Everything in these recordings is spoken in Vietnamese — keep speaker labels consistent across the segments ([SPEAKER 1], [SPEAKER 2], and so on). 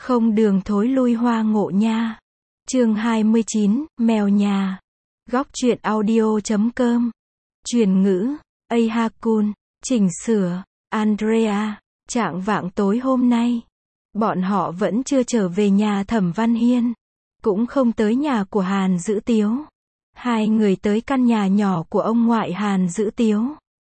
[SPEAKER 1] Không đường thối lui hoa ngộ nha. Chương 29, mèo nhà. Góc truyện audio.com. Chuyển ngữ, Ahakun, chỉnh sửa, Andrea. Trạng vạng tối hôm nay, bọn họ vẫn chưa trở về nhà Thẩm Văn Hiên, cũng không tới nhà của Hàn Dữ Tiếu. Hai người tới căn nhà nhỏ của ông ngoại Hàn Dữ Tiếu.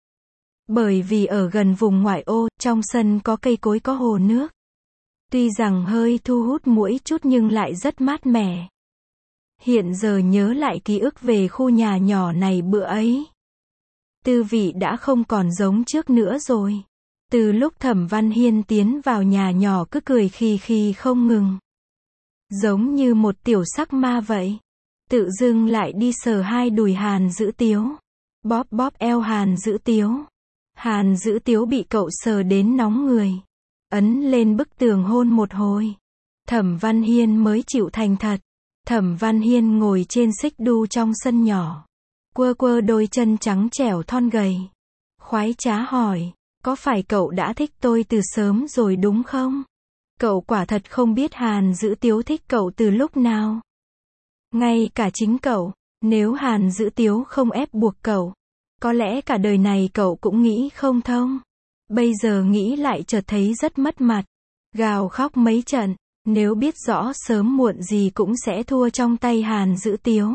[SPEAKER 1] Bởi vì ở gần vùng ngoại ô, trong sân có cây cối có hồ nước. Tuy rằng hơi thu hút muỗi chút nhưng lại rất mát mẻ. Hiện giờ nhớ lại ký ức về khu nhà nhỏ này bữa ấy, tư vị đã không còn giống trước nữa rồi. Từ lúc Thẩm Văn Hiên tiến vào nhà nhỏ cứ cười khì khì không ngừng, giống như một tiểu sắc ma vậy. Tự dưng lại đi sờ hai đùi Hàn Dữ Tiếu, bóp bóp eo Hàn Dữ Tiếu. Hàn Dữ Tiếu bị cậu sờ đến nóng người, ấn lên bức tường hôn một hồi. Thẩm Văn Hiên mới chịu thành thật. Thẩm Văn Hiên ngồi trên xích đu trong sân nhỏ, quơ quơ đôi chân trắng trẻo thon gầy, khoái trá hỏi, có phải cậu đã thích tôi từ sớm rồi đúng không? Cậu quả thật không biết Hàn Dữ Tiếu thích cậu từ lúc nào. Ngay cả chính cậu, nếu Hàn Dữ Tiếu không ép buộc cậu, có lẽ cả đời này cậu cũng nghĩ không thông. Bây giờ nghĩ lại chợt thấy rất mất mặt. Gào khóc mấy trận, nếu biết rõ sớm muộn gì cũng sẽ thua trong tay Hàn Dữ Tiếu,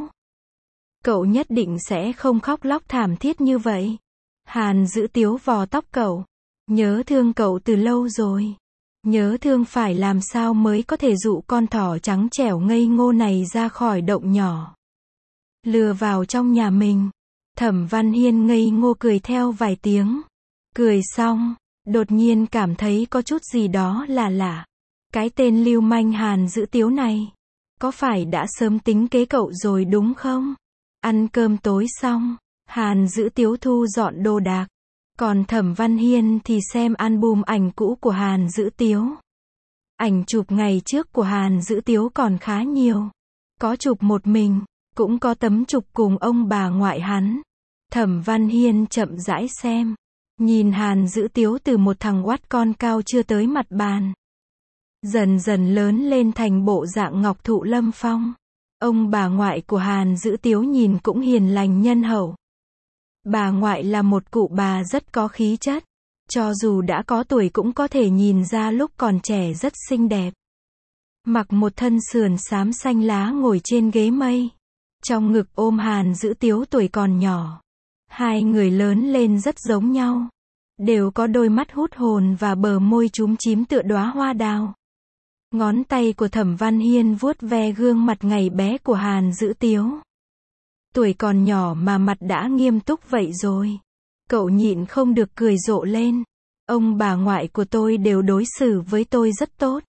[SPEAKER 1] cậu nhất định sẽ không khóc lóc thảm thiết như vậy. Hàn Dữ Tiếu vò tóc cậu, nhớ thương cậu từ lâu rồi. Nhớ thương phải làm sao mới có thể dụ con thỏ trắng trẻo ngây ngô này ra khỏi động nhỏ, lừa vào trong nhà mình. Thẩm Văn Hiên ngây ngô cười theo vài tiếng. Cười xong, đột nhiên cảm thấy có chút gì đó là lạ. Cái tên lưu manh Hàn Dữ Tiếu này, có phải đã sớm tính kế cậu rồi đúng không? Ăn cơm tối xong, Hàn Dữ Tiếu thu dọn đồ đạc. Còn Thẩm Văn Hiên thì xem album ảnh cũ của Hàn Dữ Tiếu. Ảnh chụp ngày trước của Hàn Dữ Tiếu còn khá nhiều. Có chụp một mình, cũng có tấm chụp cùng ông bà ngoại hắn. Thẩm Văn Hiên chậm rãi xem, nhìn Hàn Dữ Tiếu từ một thằng oát con cao chưa tới mặt bàn, dần dần lớn lên thành bộ dạng ngọc thụ lâm phong. Ông bà ngoại của Hàn Dữ Tiếu nhìn cũng hiền lành nhân hậu. Bà ngoại là một cụ bà rất có khí chất, cho dù đã có tuổi cũng có thể nhìn ra lúc còn trẻ rất xinh đẹp. Mặc một thân sườn xám xanh lá ngồi trên ghế mây, trong ngực ôm Hàn Dữ Tiếu tuổi còn nhỏ. Hai người lớn lên rất giống nhau, đều có đôi mắt hút hồn và bờ môi chúm chím tựa đóa hoa đào. Ngón tay của Thẩm Văn Hiên vuốt ve gương mặt ngày bé của Hàn Dữ Tiếu. Tuổi còn nhỏ mà mặt đã nghiêm túc vậy rồi. Cậu nhịn không được cười rộ lên. Ông bà ngoại của tôi đều đối xử với tôi rất tốt.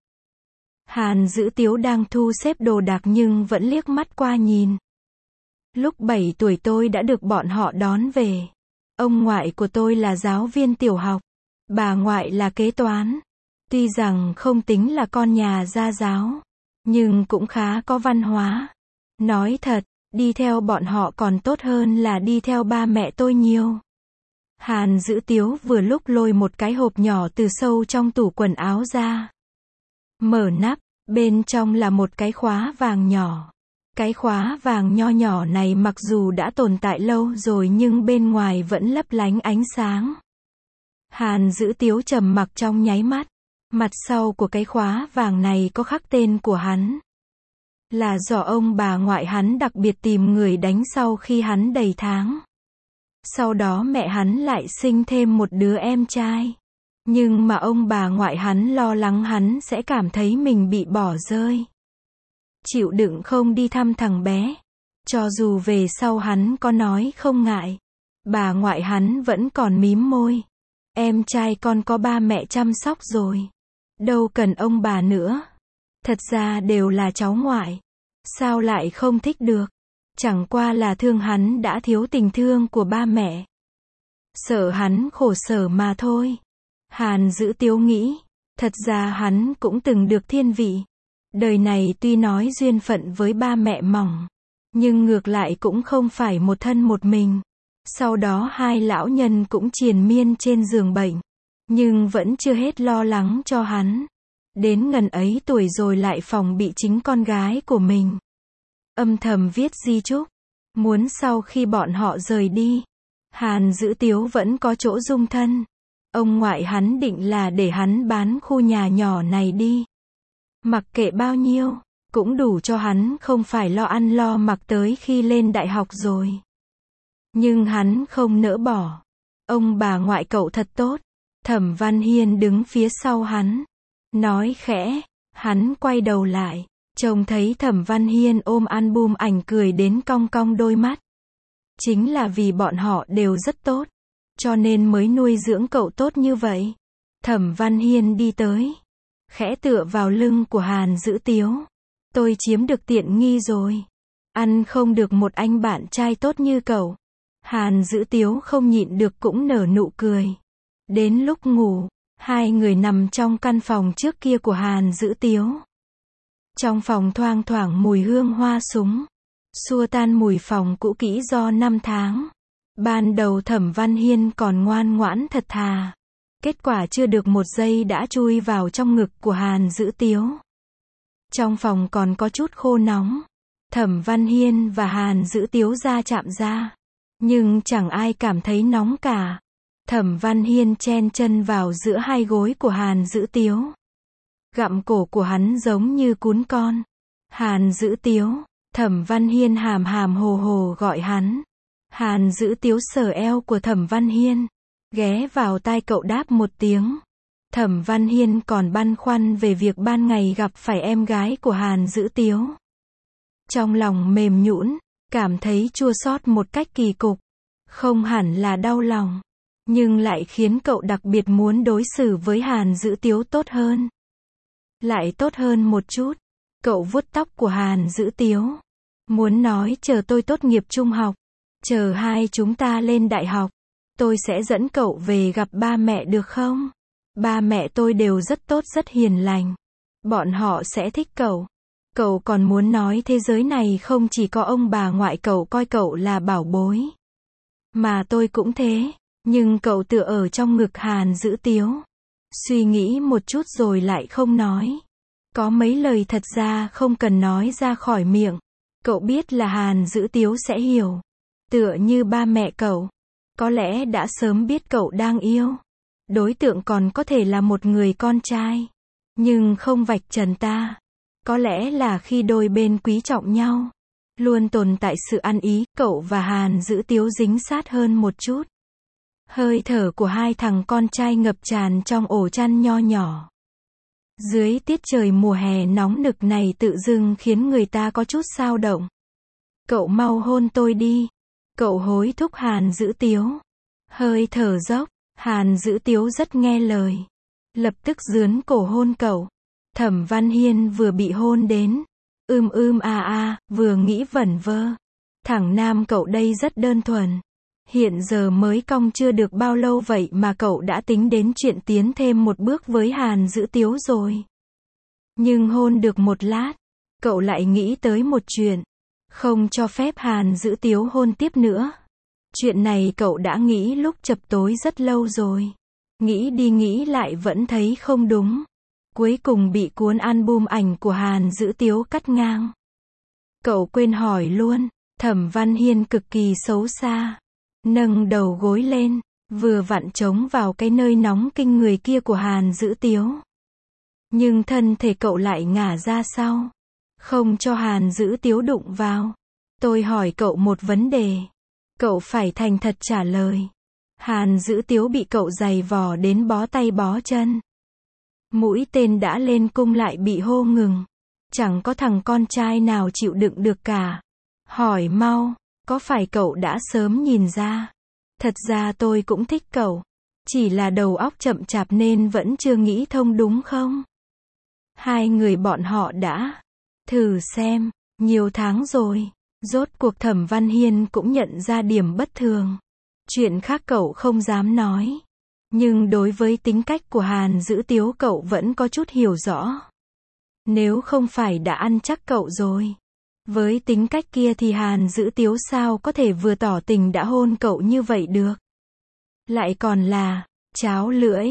[SPEAKER 1] Hàn Dữ Tiếu đang thu xếp đồ đạc nhưng vẫn liếc mắt qua nhìn. Lúc 7 tuổi tôi đã được bọn họ đón về. Ông ngoại của tôi là giáo viên tiểu học, bà ngoại là kế toán. Tuy rằng không tính là con nhà gia giáo, nhưng cũng khá có văn hóa. Nói thật, đi theo bọn họ còn tốt hơn là đi theo ba mẹ tôi nhiều. Hàn Dữ Tiếu vừa lúc lôi một cái hộp nhỏ từ sâu trong tủ quần áo ra. Mở nắp, bên trong là một cái khóa vàng nhỏ. Cái khóa vàng nho nhỏ này mặc dù đã tồn tại lâu rồi nhưng bên ngoài vẫn lấp lánh ánh sáng. Hàn Dữ Tiếu trầm mặc trong nháy mắt. Mặt sau của cái khóa vàng này có khắc tên của hắn. Là do ông bà ngoại hắn đặc biệt tìm người đánh sau khi hắn đầy tháng. Sau đó mẹ hắn lại sinh thêm một đứa em trai. Nhưng mà ông bà ngoại hắn lo lắng hắn sẽ cảm thấy mình bị bỏ rơi, chịu đựng không đi thăm thằng bé. Cho dù về sau hắn có nói không ngại, bà ngoại hắn vẫn còn mím môi. Em trai con có ba mẹ chăm sóc rồi, đâu cần ông bà nữa. Thật ra đều là cháu ngoại, sao lại không thích được? Chẳng qua là thương hắn đã thiếu tình thương của ba mẹ, sợ hắn khổ sở mà thôi. Hàn Dữ Tiếu nghĩ, thật ra hắn cũng từng được thiên vị. Đời này tuy nói duyên phận với ba mẹ mỏng, nhưng ngược lại cũng không phải một thân một mình. Sau đó hai lão nhân cũng triền miên trên giường bệnh, nhưng vẫn chưa hết lo lắng cho hắn. Đến ngần ấy tuổi rồi lại phòng bị chính con gái của mình. Âm thầm viết di chúc. Muốn sau khi bọn họ rời đi, Hàn Dữ Tiếu vẫn có chỗ dung thân. Ông ngoại hắn định là để hắn bán khu nhà nhỏ này đi. Mặc kệ bao nhiêu, cũng đủ cho hắn không phải lo ăn lo mặc tới khi lên đại học rồi. Nhưng hắn không nỡ bỏ. Ông bà ngoại cậu thật tốt. Thẩm Văn Hiên đứng phía sau hắn. Nói khẽ, hắn quay đầu lại. Trông thấy Thẩm Văn Hiên ôm album ảnh cười đến cong cong đôi mắt. Chính là vì bọn họ đều rất tốt. Cho nên mới nuôi dưỡng cậu tốt như vậy. Thẩm Văn Hiên đi tới. Khẽ tựa vào lưng của Hàn Dữ Tiếu. Tôi chiếm được tiện nghi rồi. Ăn không được một anh bạn trai tốt như cậu. Hàn Dữ Tiếu không nhịn được cũng nở nụ cười. Đến lúc ngủ, hai người nằm trong căn phòng trước kia của Hàn Dữ Tiếu. Trong phòng thoang thoảng mùi hương hoa súng. Xua tan mùi phòng cũ kỹ do năm tháng. Ban đầu Thẩm Văn Hiên còn ngoan ngoãn thật thà. Kết quả chưa được một giây đã chui vào trong ngực của Hàn Dữ Tiếu. Trong phòng còn có chút khô nóng. Thẩm Văn Hiên và Hàn Dữ Tiếu ra chạm ra. Nhưng chẳng ai cảm thấy nóng cả. Thẩm Văn Hiên chen chân vào giữa hai gối của Hàn Dữ Tiếu. Gặm cổ của hắn giống như cún con. Hàn Dữ Tiếu. Thẩm Văn Hiên hàm hàm hồ hồ gọi hắn. Hàn Dữ Tiếu sờ eo của Thẩm Văn Hiên. Ghé vào tai cậu đáp một tiếng. Thẩm Văn Hiên còn băn khoăn về việc ban ngày gặp phải em gái của Hàn Dữ Tiếu. Trong lòng mềm nhũn, cảm thấy chua xót một cách kỳ cục. Không hẳn là đau lòng, nhưng lại khiến cậu đặc biệt muốn đối xử với Hàn Dữ Tiếu tốt hơn. Lại tốt hơn một chút. Cậu vuốt tóc của Hàn Dữ Tiếu. Muốn nói chờ tôi tốt nghiệp trung học. Chờ hai chúng ta lên đại học. Tôi sẽ dẫn cậu về gặp ba mẹ được không? Ba mẹ tôi đều rất tốt rất hiền lành. Bọn họ sẽ thích cậu. Cậu còn muốn nói thế giới này không chỉ có ông bà ngoại cậu coi cậu là bảo bối. Mà tôi cũng thế. Nhưng cậu tựa ở trong ngực Hàn Dữ Tiếu. Suy nghĩ một chút rồi lại không nói. Có mấy lời thật ra không cần nói ra khỏi miệng. Cậu biết là Hàn Dữ Tiếu sẽ hiểu. Tựa như ba mẹ cậu. Có lẽ đã sớm biết cậu đang yêu. Đối tượng còn có thể là một người con trai. Nhưng không vạch trần ta. Có lẽ là khi đôi bên quý trọng nhau. Luôn tồn tại sự ăn ý. Cậu và Hàn Dữ Tiếu dính sát hơn một chút. Hơi thở của hai thằng con trai ngập tràn trong ổ chăn nho nhỏ. Dưới tiết trời mùa hè nóng nực này tự dưng khiến người ta có chút xao động. Cậu mau hôn tôi đi. Cậu hối thúc Hàn Dữ Tiếu. Hơi thở dốc. Hàn Dữ Tiếu rất nghe lời. Lập tức dướn cổ hôn cậu. Thẩm Văn Hiên vừa bị hôn đến. Vừa nghĩ vẩn vơ. Thằng nam cậu đây rất đơn thuần. Hiện giờ mới cong chưa được bao lâu vậy mà cậu đã tính đến chuyện tiến thêm một bước với Hàn Dữ Tiếu rồi. Nhưng hôn được một lát, cậu lại nghĩ tới một chuyện. Không cho phép Hàn Dữ Tiếu hôn tiếp nữa. Chuyện này cậu đã nghĩ lúc chập tối rất lâu rồi. Nghĩ đi nghĩ lại vẫn thấy không đúng. Cuối cùng bị cuốn album ảnh của Hàn Dữ Tiếu cắt ngang. Cậu quên hỏi luôn. Thẩm Văn Hiên cực kỳ xấu xa. Nâng đầu gối lên, vừa vặn trống vào cái nơi nóng kinh người kia của Hàn Dữ Tiếu. Nhưng thân thể cậu lại ngả ra sau. Không cho Hàn Dữ Tiếu đụng vào. Tôi hỏi cậu một vấn đề. Cậu phải thành thật trả lời. Hàn Dữ Tiếu bị cậu giày vò đến bó tay bó chân. Mũi tên đã lên cung lại bị hô ngừng. Chẳng có thằng con trai nào chịu đựng được cả. Hỏi mau, có phải cậu đã sớm nhìn ra? Thật ra tôi cũng thích cậu. Chỉ là đầu óc chậm chạp nên vẫn chưa nghĩ thông đúng không? Hai người bọn họ đã thử xem, nhiều tháng rồi. Rốt cuộc Thẩm Văn Hiên cũng nhận ra điểm bất thường. Chuyện khác cậu không dám nói. Nhưng đối với tính cách của Hàn Dữ Tiếu cậu vẫn có chút hiểu rõ. Nếu không phải đã ăn chắc cậu rồi. Với tính cách kia thì Hàn Dữ Tiếu sao có thể vừa tỏ tình đã hôn cậu như vậy được. Lại còn là cháo lưỡi.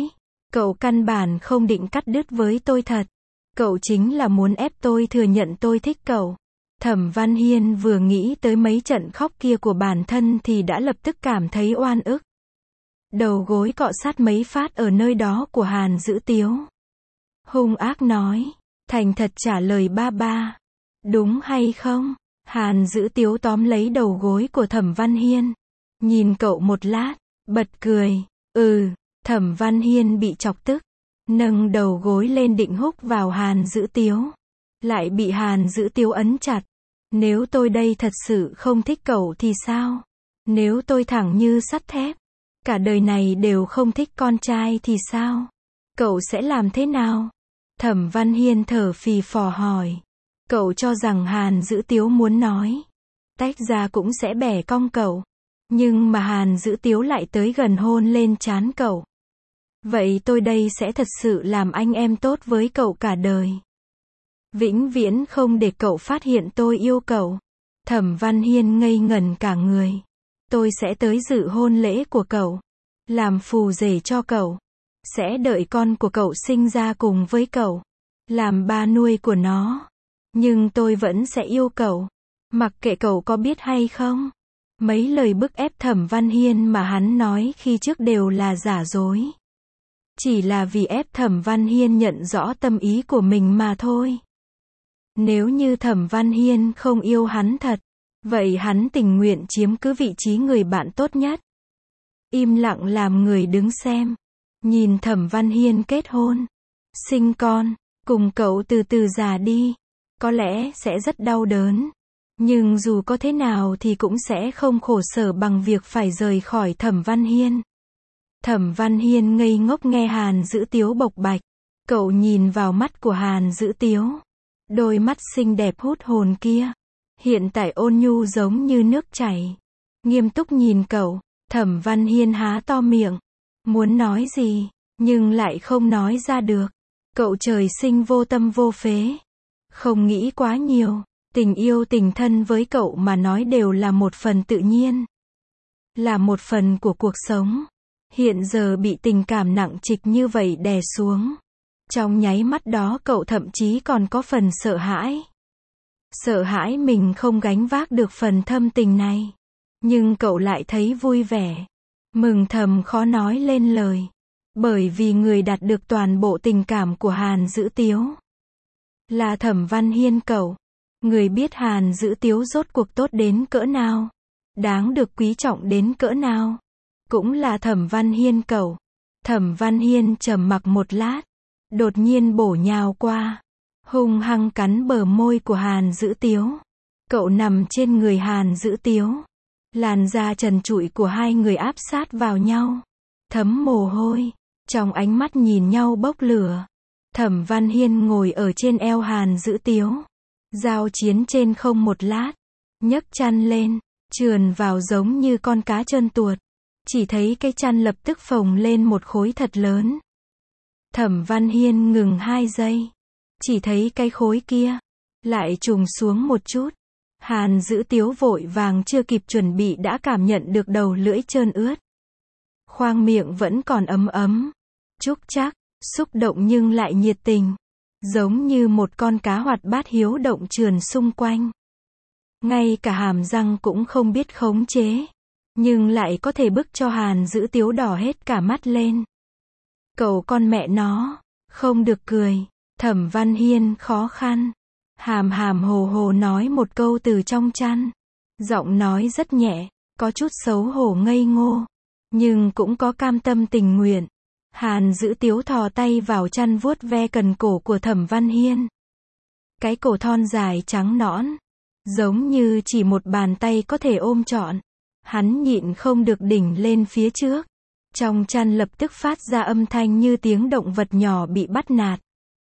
[SPEAKER 1] Cậu căn bản không định cắt đứt với tôi thật. Cậu chính là muốn ép tôi thừa nhận tôi thích cậu. Thẩm Văn Hiên vừa nghĩ tới mấy trận khóc kia của bản thân thì đã lập tức cảm thấy oan ức. Đầu gối cọ sát mấy phát ở nơi đó của Hàn Dữ Tiếu. Hung ác nói, thành thật trả lời ba ba. Đúng hay không? Hàn Dữ Tiếu tóm lấy đầu gối của Thẩm Văn Hiên. Nhìn cậu một lát, bật cười. Thẩm Văn Hiên bị chọc tức. Nâng đầu gối lên định húc vào Hàn Dữ Tiếu. Lại bị Hàn Dữ Tiếu ấn chặt. Nếu tôi đây thật sự không thích cậu thì sao? Nếu tôi thẳng như sắt thép, cả đời này đều không thích con trai thì sao? Cậu sẽ làm thế nào? Thẩm Văn Hiên thở phì phò hỏi. Cậu cho rằng Hàn Dữ Tiếu muốn nói tách ra cũng sẽ bẻ cong cậu. Nhưng mà Hàn Dữ Tiếu lại tới gần hôn lên trán cậu. Vậy tôi đây sẽ thật sự làm anh em tốt với cậu cả đời. Vĩnh viễn không để cậu phát hiện tôi yêu cậu. Thẩm Văn Hiên ngây ngẩn cả người. Tôi sẽ tới dự hôn lễ của cậu. Làm phù rể cho cậu. Sẽ đợi con của cậu sinh ra cùng với cậu. Làm ba nuôi của nó. Nhưng tôi vẫn sẽ yêu cậu. Mặc kệ cậu có biết hay không. Mấy lời bức ép Thẩm Văn Hiên mà hắn nói khi trước đều là giả dối. Chỉ là vì ép Thẩm Văn Hiên nhận rõ tâm ý của mình mà thôi. Nếu như Thẩm Văn Hiên không yêu hắn thật, vậy hắn tình nguyện chiếm cứ vị trí người bạn tốt nhất. Im lặng làm người đứng xem. Nhìn Thẩm Văn Hiên kết hôn, sinh con, cùng cậu từ từ già đi. Có lẽ sẽ rất đau đớn. Nhưng dù có thế nào thì cũng sẽ không khổ sở bằng việc phải rời khỏi Thẩm Văn Hiên. Thẩm Văn Hiên ngây ngốc nghe Hàn Dữ Tiếu bộc bạch. Cậu nhìn vào mắt của Hàn Dữ Tiếu. Đôi mắt xinh đẹp hút hồn kia. Hiện tại ôn nhu giống như nước chảy. Nghiêm túc nhìn cậu. Thẩm Văn Hiên há to miệng. Muốn nói gì, nhưng lại không nói ra được. Cậu trời sinh vô tâm vô phế. Không nghĩ quá nhiều. Tình yêu tình thân với cậu mà nói đều là một phần tự nhiên. Là một phần của cuộc sống. Hiện giờ bị tình cảm nặng trịch như vậy đè xuống. Trong nháy mắt đó cậu thậm chí còn có phần sợ hãi. Sợ hãi mình không gánh vác được phần thâm tình này. Nhưng cậu lại thấy vui vẻ. Mừng thầm khó nói lên lời. Bởi vì người đạt được toàn bộ tình cảm của Hàn Dữ Tiếu là Thẩm Văn Hiên cậu. Người biết Hàn Dữ Tiếu rốt cuộc tốt đến cỡ nào. Đáng được quý trọng đến cỡ nào. Cũng là Thẩm Văn Hiên cậu. Thẩm Văn Hiên trầm mặc một lát. Đột nhiên bổ nhào qua. Hung hăng cắn bờ môi của Hàn Dữ Tiếu. Cậu nằm trên người Hàn Dữ Tiếu. Làn da trần trụi của hai người áp sát vào nhau. Thấm mồ hôi. Trong ánh mắt nhìn nhau bốc lửa. Thẩm Văn Hiên ngồi ở trên eo Hàn Dữ Tiếu. Giao chiến trên không một lát. Nhấc chăn lên. Trườn vào giống như con cá trơn tuột. Chỉ thấy cái chăn lập tức phồng lên một khối thật lớn. Thẩm Văn Hiên ngừng 2 giây. Chỉ thấy cái khối kia lại trùng xuống một chút. Hàn Dữ Tiếu vội vàng chưa kịp chuẩn bị đã cảm nhận được đầu lưỡi trơn ướt. Khoang miệng vẫn còn ấm ấm. Trúc trắc, xúc động nhưng lại nhiệt tình. Giống như một con cá hoạt bát hiếu động trườn xung quanh. Ngay cả hàm răng cũng không biết khống chế. Nhưng lại có thể bức cho Hàn Dữ Tiếu đỏ hết cả mắt lên. Cậu con mẹ nó, không được cười. Thẩm Văn Hiên khó khăn. Hàm hàm hồ hồ nói một câu từ trong chăn. Giọng nói rất nhẹ, có chút xấu hổ ngây ngô. Nhưng cũng có cam tâm tình nguyện. Hàn Dữ Tiếu thò tay vào chăn vuốt ve cần cổ của Thẩm Văn Hiên. Cái cổ thon dài trắng nõn. Giống như chỉ một bàn tay có thể ôm trọn. Hắn nhịn không được đỉnh lên phía trước. Trong chăn lập tức phát ra âm thanh như tiếng động vật nhỏ bị bắt nạt.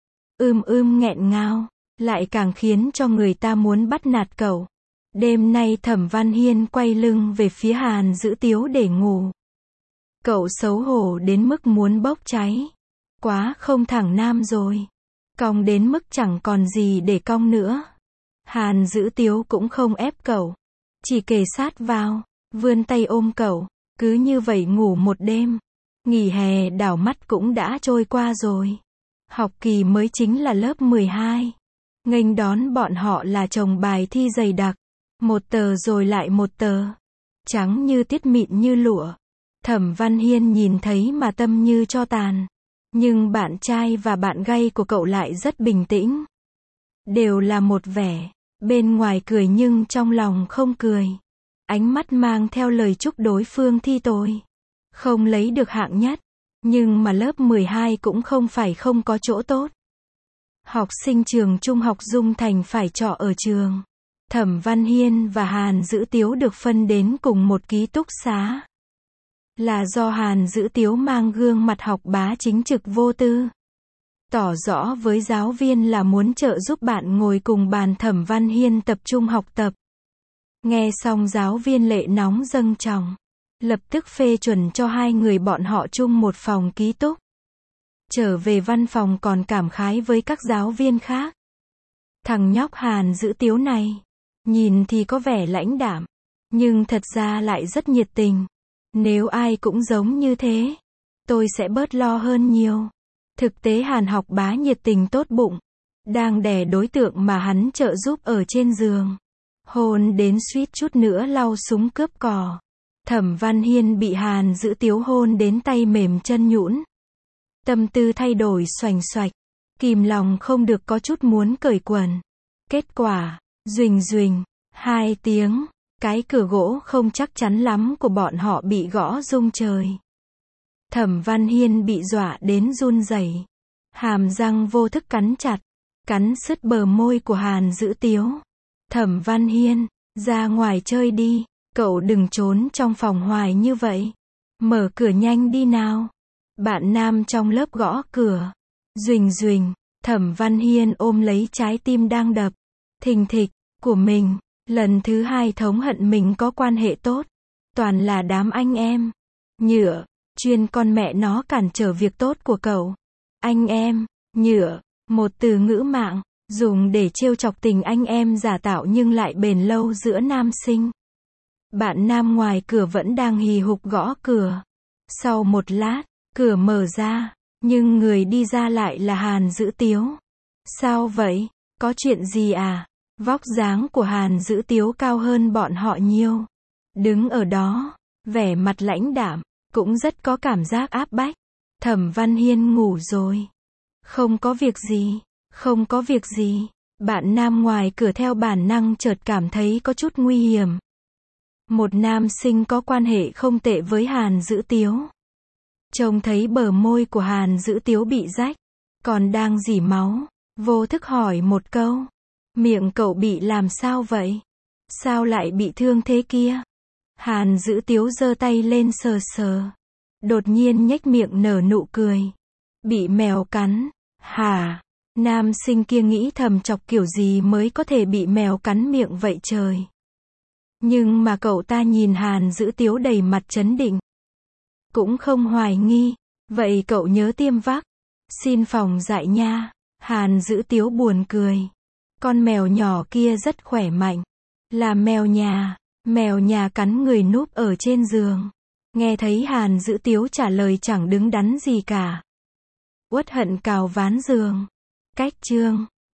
[SPEAKER 1] Nghẹn ngào. Lại càng khiến cho người ta muốn bắt nạt cậu. Đêm nay Thẩm Văn Hiên quay lưng về phía Hàn Dữ Tiếu để ngủ. Cậu xấu hổ đến mức muốn bốc cháy. Quá không thẳng nam rồi. Cong đến mức chẳng còn gì để cong nữa. Hàn Dữ Tiếu cũng không ép cậu. Chỉ kề sát vào. Vươn tay ôm cậu. Cứ như vậy ngủ một đêm. Nghỉ hè đảo mắt cũng đã trôi qua rồi. Học kỳ mới chính là lớp 12. Nghênh đón bọn họ là chồng bài thi dày đặc. Một tờ rồi lại một tờ. Trắng như tiết, mịn như lụa. Thẩm Văn Hiên nhìn thấy mà tâm như tro tàn. Nhưng bạn trai và bạn gay của cậu lại rất bình tĩnh. Đều là một vẻ. Bên ngoài cười nhưng trong lòng không cười. Ánh mắt mang theo lời chúc đối phương thi tồi. Không lấy được hạng nhất. Nhưng mà lớp 12 cũng không phải không có chỗ tốt. Học sinh trường trung học Dung Thành phải trọ ở trường. Thẩm Văn Hiên và Hàn Dữ Tiếu được phân đến cùng một ký túc xá. Là do Hàn Dữ Tiếu mang gương mặt học bá chính trực vô tư. Tỏ rõ với giáo viên là muốn trợ giúp bạn ngồi cùng bàn Thẩm Văn Hiên tập trung học tập. Nghe xong giáo viên lệ nóng dâng tròng. Lập tức phê chuẩn cho hai người bọn họ chung một phòng ký túc. Trở về văn phòng còn cảm khái với các giáo viên khác. Thằng nhóc Hàn Dữ Tiếu này, nhìn thì có vẻ lãnh đạm, nhưng thật ra lại rất nhiệt tình. Nếu ai cũng giống như thế, tôi sẽ bớt lo hơn nhiều. Thực tế Hàn học bá nhiệt tình tốt bụng, đang đè đối tượng mà hắn trợ giúp ở trên giường. Hôn đến suýt chút nữa lau súng cướp cò. Thẩm Văn Hiên bị Hàn Dữ Tiếu hôn đến tay mềm chân nhũn. Tâm tư thay đổi xoành xoạch. Kìm lòng không được có chút muốn cởi quần. Kết quả, duỳnh duỳnh, 2 tiếng, cái cửa gỗ không chắc chắn lắm của bọn họ bị gõ rung trời. Thẩm Văn Hiên bị dọa đến run rẩy. Hàm răng vô thức cắn chặt, cắn sứt bờ môi của Hàn Dữ Tiếu. Thẩm Văn Hiên, ra ngoài chơi đi, cậu đừng trốn trong phòng hoài như vậy. Mở cửa nhanh đi nào. Bạn nam trong lớp gõ cửa. Duỳnh duỳnh, Thẩm Văn Hiên ôm lấy trái tim đang đập thình thịch của mình. Lần thứ 2 thống hận mình có quan hệ tốt. Toàn là đám anh em. Nhựa, chuyên con mẹ nó cản trở việc tốt của cậu. Anh em, nhựa, một từ ngữ mạng, dùng để trêu chọc tình anh em giả tạo nhưng lại bền lâu giữa nam sinh. Bạn nam ngoài cửa vẫn đang hì hục gõ cửa. Sau một lát, cửa mở ra, nhưng người đi ra lại là Hàn Dữ Tiếu. Sao vậy? Có chuyện gì à? Vóc dáng của Hàn Dữ Tiếu cao hơn bọn họ nhiều. Đứng ở đó, vẻ mặt lãnh đạm, cũng rất có cảm giác áp bách. Thẩm Văn Hiên ngủ rồi. Không có việc gì, không có việc gì. Bạn nam ngoài cửa theo bản năng chợt cảm thấy có chút nguy hiểm. Một nam sinh có quan hệ không tệ với Hàn Dữ Tiếu. Trông thấy bờ môi của Hàn Dữ Tiếu bị rách, còn đang rỉ máu, vô thức hỏi một câu. Miệng cậu bị làm sao vậy? Sao lại bị thương thế kia? Hàn Dữ Tiếu giơ tay lên sờ sờ. Đột nhiên nhếch miệng nở nụ cười. Bị mèo cắn. Hả? Nam sinh kia nghĩ thầm chọc kiểu gì mới có thể bị mèo cắn miệng vậy trời. Nhưng mà cậu ta nhìn Hàn Dữ Tiếu đầy mặt trấn định. Cũng không hoài nghi. Vậy cậu nhớ tiêm vắc. Xin phòng dại nha. Hàn Dữ Tiếu buồn cười. Con mèo nhỏ kia rất khỏe mạnh. Là mèo nhà. Mèo nhà cắn người núp ở trên giường. Nghe thấy Hàn Dữ Tiếu trả lời chẳng đứng đắn gì cả. Uất hận cào ván giường. Cách chương